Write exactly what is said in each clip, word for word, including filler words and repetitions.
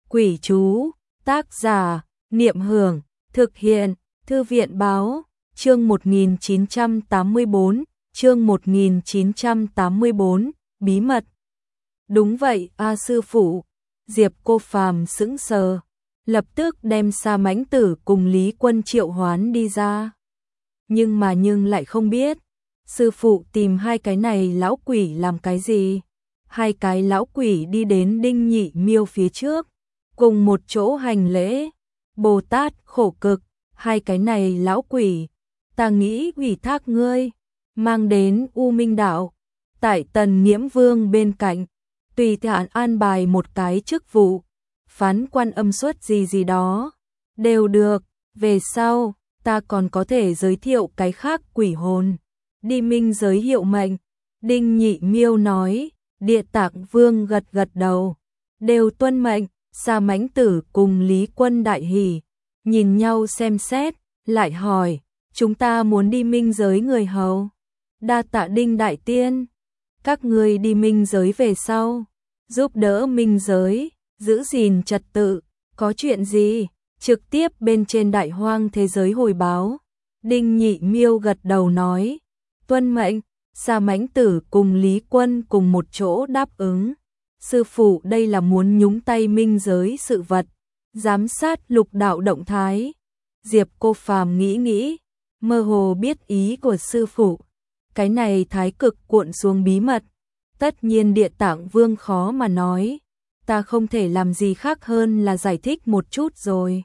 Quỷ chú, tác giả, Niệm Hưởng, thực hiện, Thư viện báo, chương một nghìn chín trăm tám mươi tư, chương một nghìn chín trăm tám mươi tư, bí mật. Đúng vậy, a sư phụ, Diệp Cô Phàm sững sờ, lập tức đem Sa Mãnh Tử cùng Lý Quân triệu hoán đi ra. Nhưng mà nhưng lại không biết, sư phụ tìm hai cái này lão quỷ làm cái gì? Hai cái lão quỷ đi đến Đinh Nhị Miêu phía trước, cùng một chỗ hành lễ. Bồ Tát khổ cực, hai cái này lão quỷ, ta nghĩ ủy thác ngươi, mang đến U Minh Đạo, tại Tần Nghiễm Vương bên cạnh, tùy tiện an bài một cái chức vụ, phán quan âm xuất gì gì đó, đều được, về sau, ta còn có thể giới thiệu cái khác quỷ hồn, đi minh giới hiệu mệnh. Đinh Nhị Miêu nói, Địa Tạng Vương gật gật đầu, đều tuân mệnh. Sa Mãnh Tử cùng Lý Quân đại hỉ, nhìn nhau xem xét, lại hỏi, chúng ta muốn đi minh giới người hầu. Đa tạ Đinh đại tiên, các ngươi đi minh giới về sau, giúp đỡ minh giới, giữ gìn trật tự, có chuyện gì, trực tiếp bên trên đại hoang thế giới hồi báo. Đinh Nhị Miêu gật đầu nói, tuân mệnh. Sa Mãnh Tử cùng Lý Quân cùng một chỗ đáp ứng. Sư phụ đây là muốn nhúng tay minh giới sự vật, giám sát lục đạo động thái. Diệp Cô Phàm nghĩ nghĩ, mơ hồ biết ý của sư phụ. Cái này thái cực cuộn xuống bí mật, tất nhiên Địa Tạng Vương khó mà nói, ta không thể làm gì khác hơn là giải thích một chút rồi.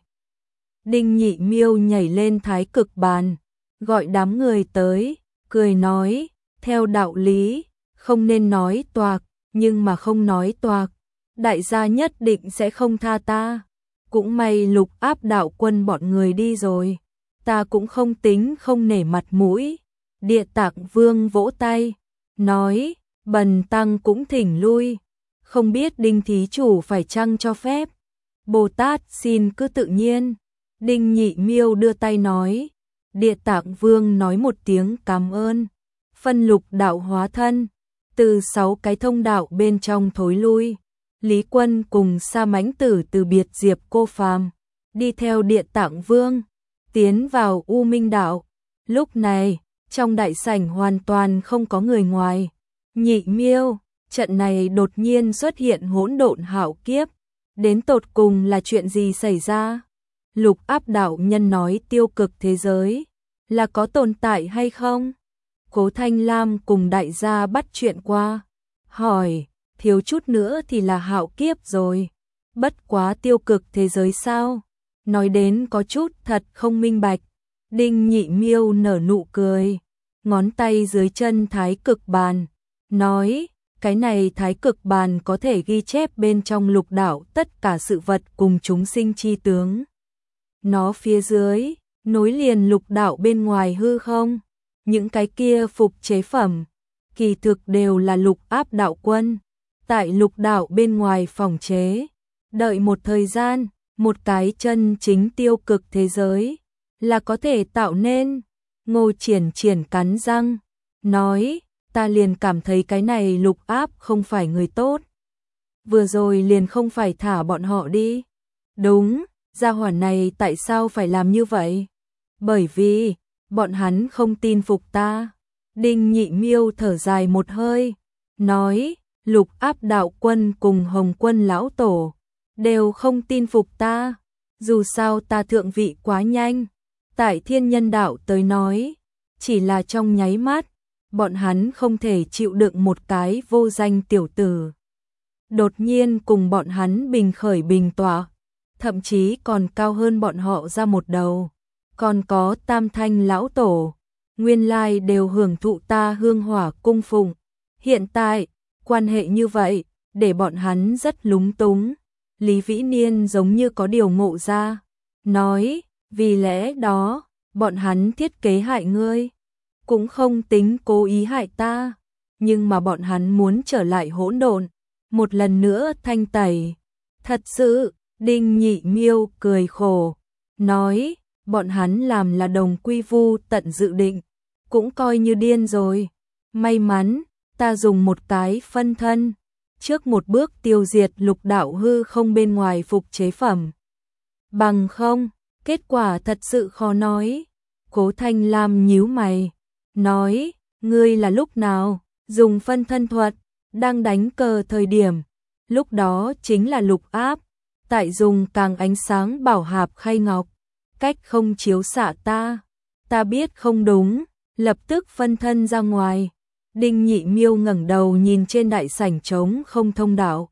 Đinh Nhị Miêu nhảy lên thái cực bàn, gọi đám người tới, cười nói, theo đạo lý, không nên nói toạc, nhưng mà không nói toạc, đại gia nhất định sẽ không tha ta. Cũng may Lục Áp đạo quân bọn người đi rồi, ta cũng không tính không nể mặt mũi. Địa Tạng Vương vỗ tay, nói, bần tăng cũng thỉnh lui, không biết Đinh thí chủ phải chăng cho phép. Bồ Tát xin cứ tự nhiên. Đinh Nhị Miêu đưa tay nói, Địa Tạng Vương nói một tiếng cảm ơn, phân lục đạo hóa thân, từ sáu cái thông đạo bên trong thối lui. Lý Quân cùng Sa Mãnh Tử từ biệt Diệp Cô Phàm, đi theo Địa Tạng Vương, tiến vào U Minh Đạo. Lúc này, trong đại sảnh hoàn toàn không có người ngoài. Nhị Miêu, trận này đột nhiên xuất hiện hỗn độn hạo kiếp, đến tột cùng là chuyện gì xảy ra? Lục Áp đạo nhân nói tiêu cực thế giới, là có tồn tại hay không? Cố Thanh Lam cùng đại gia bắt chuyện qua, hỏi, thiếu chút nữa thì là hạo kiếp rồi, bất quá tiêu cực thế giới sao? Nói đến có chút thật không minh bạch. Đinh Nhị Miêu nở nụ cười, ngón tay dưới chân thái cực bàn, nói, cái này thái cực bàn có thể ghi chép bên trong lục đạo tất cả sự vật cùng chúng sinh chi tướng. Nó phía dưới, nối liền lục đạo bên ngoài hư không. Những cái kia phục chế phẩm, kỳ thực đều là Lục Áp đạo quân, tại lục đạo bên ngoài phòng chế. Đợi một thời gian, một cái chân chính tiêu cực thế giới, là có thể tạo nên. Ngô Triển Triển cắn răng, nói, ta liền cảm thấy cái này Lục Áp không phải người tốt. Vừa rồi liền không phải thả bọn họ đi. Đúng, gia hỏa này tại sao phải làm như vậy? Bởi vì bọn hắn không tin phục ta. Đinh Nhị Miêu thở dài một hơi, nói, Lục Áp đạo quân cùng Hồng Quân lão tổ đều không tin phục ta, dù sao ta thượng vị quá nhanh. Tại thiên nhân đạo tới nói, chỉ là trong nháy mắt, bọn hắn không thể chịu đựng một cái vô danh tiểu tử đột nhiên cùng bọn hắn bình khởi bình tọa, thậm chí còn cao hơn bọn họ ra một đầu. Còn có Tam Thanh lão tổ, nguyên lai đều hưởng thụ ta hương hỏa cung phụng. Hiện tại, quan hệ như vậy, để bọn hắn rất lúng túng. Lý Vĩ Niên giống như có điều ngộ ra, nói, vì lẽ đó, bọn hắn thiết kế hại ngươi, cũng không tính cố ý hại ta, nhưng mà bọn hắn muốn trở lại hỗn độn, một lần nữa thanh tẩy. Thật sự, Đinh Nhị Miêu cười khổ, nói, bọn hắn làm là đồng quy vu tận dự định, cũng coi như điên rồi. May mắn, ta dùng một cái phân thân, trước một bước tiêu diệt lục đạo hư không bên ngoài phục chế phẩm. Bằng không, kết quả thật sự khó nói. Cố Thanh Lam nhíu mày, nói, ngươi là lúc nào dùng phân thân thuật, đang đánh cờ thời điểm, lúc đó chính là lục áp, tại dùng càng ánh sáng bảo hạp khay ngọc, cách không chiếu xạ ta, ta biết không đúng, lập tức phân thân ra ngoài. Đinh Nhị Miêu ngẩng đầu nhìn trên đại sảnh trống không thông đạo,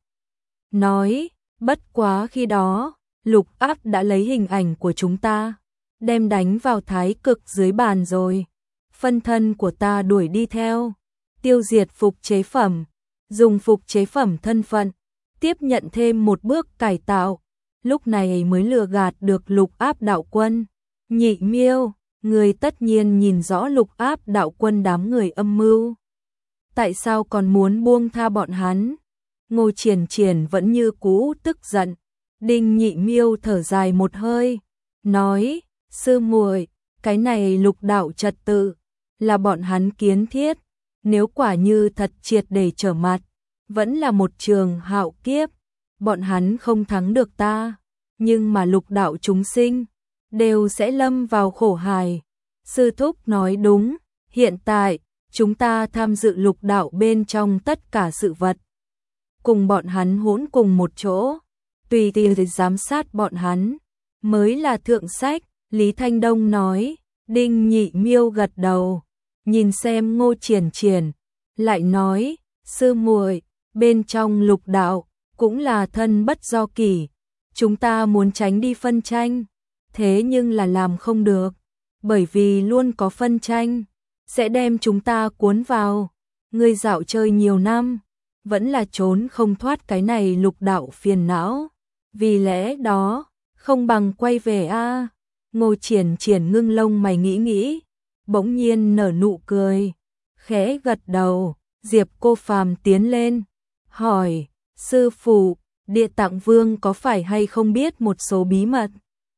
nói, bất quá khi đó, lục áp đã lấy hình ảnh của chúng ta, đem đánh vào thái cực dưới bàn rồi. Phân thân của ta đuổi đi theo, tiêu diệt phục chế phẩm, dùng phục chế phẩm thân phận, tiếp nhận thêm một bước cải tạo, lúc này mới lừa gạt được lục áp đạo quân. Nhị Miêu, người tất nhiên nhìn rõ lục áp đạo quân đám người âm mưu. Tại sao còn muốn buông tha bọn hắn? Ngô Triển Triển vẫn như cũ tức giận. Đinh Nhị Miêu thở dài một hơi, nói, sư muội, cái này lục đạo trật tự, là bọn hắn kiến thiết, nếu quả như thật triệt để trở mặt, vẫn là một trường hạo kiếp, bọn hắn không thắng được ta, nhưng mà lục đạo chúng sinh, đều sẽ lâm vào khổ hài. Sư thúc nói đúng, hiện tại, chúng ta tham dự lục đạo bên trong tất cả sự vật. Cùng bọn hắn hỗn cùng một chỗ, tùy tùy giám sát bọn hắn, mới là thượng sách. Lý Thanh Đông nói. Đinh Nhị Miêu gật đầu, nhìn xem Ngô Triển Triển, lại nói, sư muội, bên trong lục đạo, cũng là thân bất do kỷ, chúng ta muốn tránh đi phân tranh, thế nhưng là làm không được, bởi vì luôn có phân tranh, sẽ đem chúng ta cuốn vào. Ngươi dạo chơi nhiều năm, vẫn là trốn không thoát cái này lục đạo phiền não, vì lẽ đó, không bằng quay về a. Ngô Triển Triển ngưng lông mày nghĩ nghĩ, bỗng nhiên nở nụ cười, khẽ gật đầu. Diệp Cô Phàm tiến lên, hỏi, sư phụ, Địa Tạng Vương có phải hay không biết một số bí mật?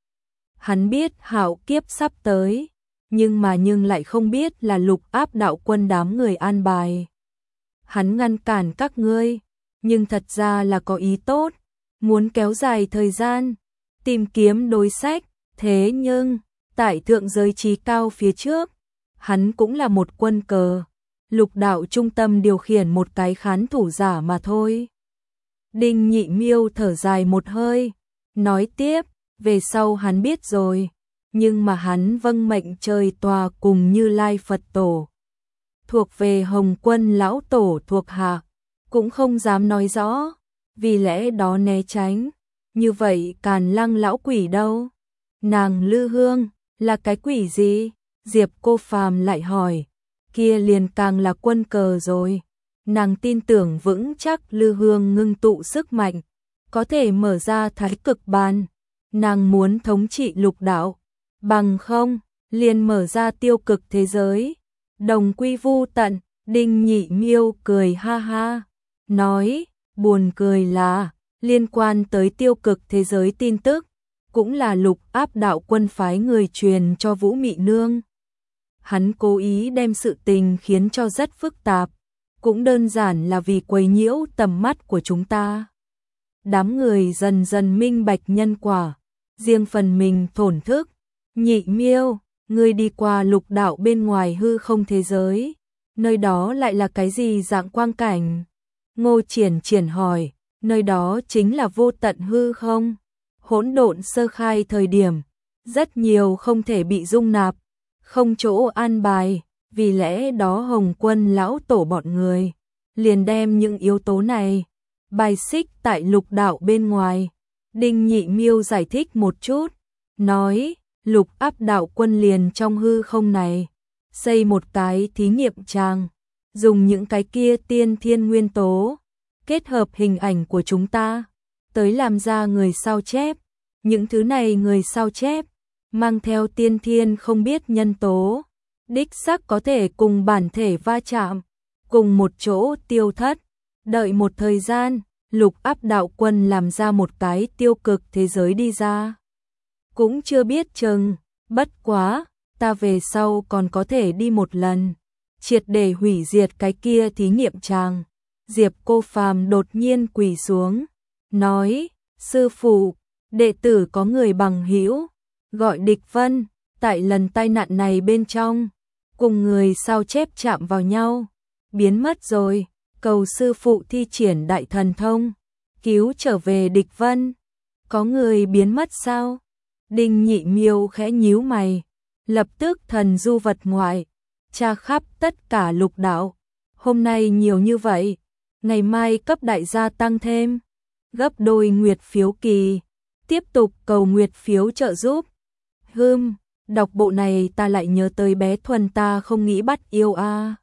Hắn biết hạo kiếp sắp tới, nhưng mà nhưng lại không biết là lục áp đạo quân đám người an bài. Hắn ngăn cản các ngươi, nhưng thật ra là có ý tốt, muốn kéo dài thời gian, tìm kiếm đối sách. Thế nhưng, tại thượng giới trí cao phía trước, hắn cũng là một quân cờ, lục đạo trung tâm điều khiển một cái khán thủ giả mà thôi. Đinh Nhị Miêu thở dài một hơi, nói tiếp, về sau hắn biết rồi, nhưng mà hắn vâng mệnh trời tòa cùng Như Lai Phật Tổ, thuộc về Hồng Quân Lão Tổ thuộc hạ, cũng không dám nói rõ, vì lẽ đó né tránh. Như vậy Càn Lăng lão quỷ đâu? Nàng Lư Hương, là cái quỷ gì? Diệp Cô Phàm lại hỏi, kia liền càng là quân cờ rồi. Nàng tin tưởng vững chắc Lư Hương ngưng tụ sức mạnh, có thể mở ra thái cực bàn. Nàng muốn thống trị lục đạo, bằng không, liền mở ra tiêu cực thế giới. Đồng quy vu tận. Đinh Nhị Miêu cười ha ha, nói, buồn cười là, liên quan tới tiêu cực thế giới tin tức, cũng là lục áp đạo quân phái người truyền cho Vũ Mị Nương. Hắn cố ý đem sự tình khiến cho rất phức tạp, cũng đơn giản là vì quấy nhiễu tầm mắt của chúng ta. Đám người dần dần minh bạch nhân quả, riêng phần mình thổn thức. Nhị Miêu, ngươi đi qua lục đạo bên ngoài hư không thế giới, nơi đó lại là cái gì dạng quang cảnh? Ngô Triển Triển hỏi, nơi đó chính là vô tận hư không, hỗn độn sơ khai thời điểm, rất nhiều không thể bị dung nạp, không chỗ an bài, vì lẽ đó Hồng Quân Lão Tổ bọn người liền đem những yếu tố này bài xích tại lục đạo bên ngoài. Đinh Nhị Miêu giải thích một chút, nói, lục áp đạo quân liền trong hư không này xây một cái thí nghiệm tràng, dùng những cái kia tiên thiên nguyên tố kết hợp hình ảnh của chúng ta tới làm ra người sao chép. Những thứ này người sao chép mang theo tiên thiên không biết nhân tố, đích xác có thể cùng bản thể va chạm, cùng một chỗ tiêu thất. Đợi một thời gian, lục áp đạo quân làm ra một cái tiêu cực thế giới đi ra, cũng chưa biết chừng. Bất quá, ta về sau còn có thể đi một lần, triệt để hủy diệt cái kia thí nghiệm tràng. Diệp Cô Phàm đột nhiên quỳ xuống, nói, sư phụ, đệ tử có người bằng hữu, gọi Địch Vân, tại lần tai nạn này bên trong, cùng người sao chép chạm vào nhau, biến mất rồi, cầu sư phụ thi triển đại thần thông, cứu trở về Địch Vân. Có người biến mất sao? Đinh Nhị Miêu khẽ nhíu mày, lập tức thần du vật ngoại, tra khắp tất cả lục đạo. Hôm nay nhiều như vậy, ngày mai cấp đại gia tăng thêm, gấp đôi nguyệt phiếu kỳ, tiếp tục cầu nguyệt phiếu trợ giúp. Hừm, đọc bộ này ta lại nhớ tới bé Thuần ta không nghĩ bắt yêu a. À.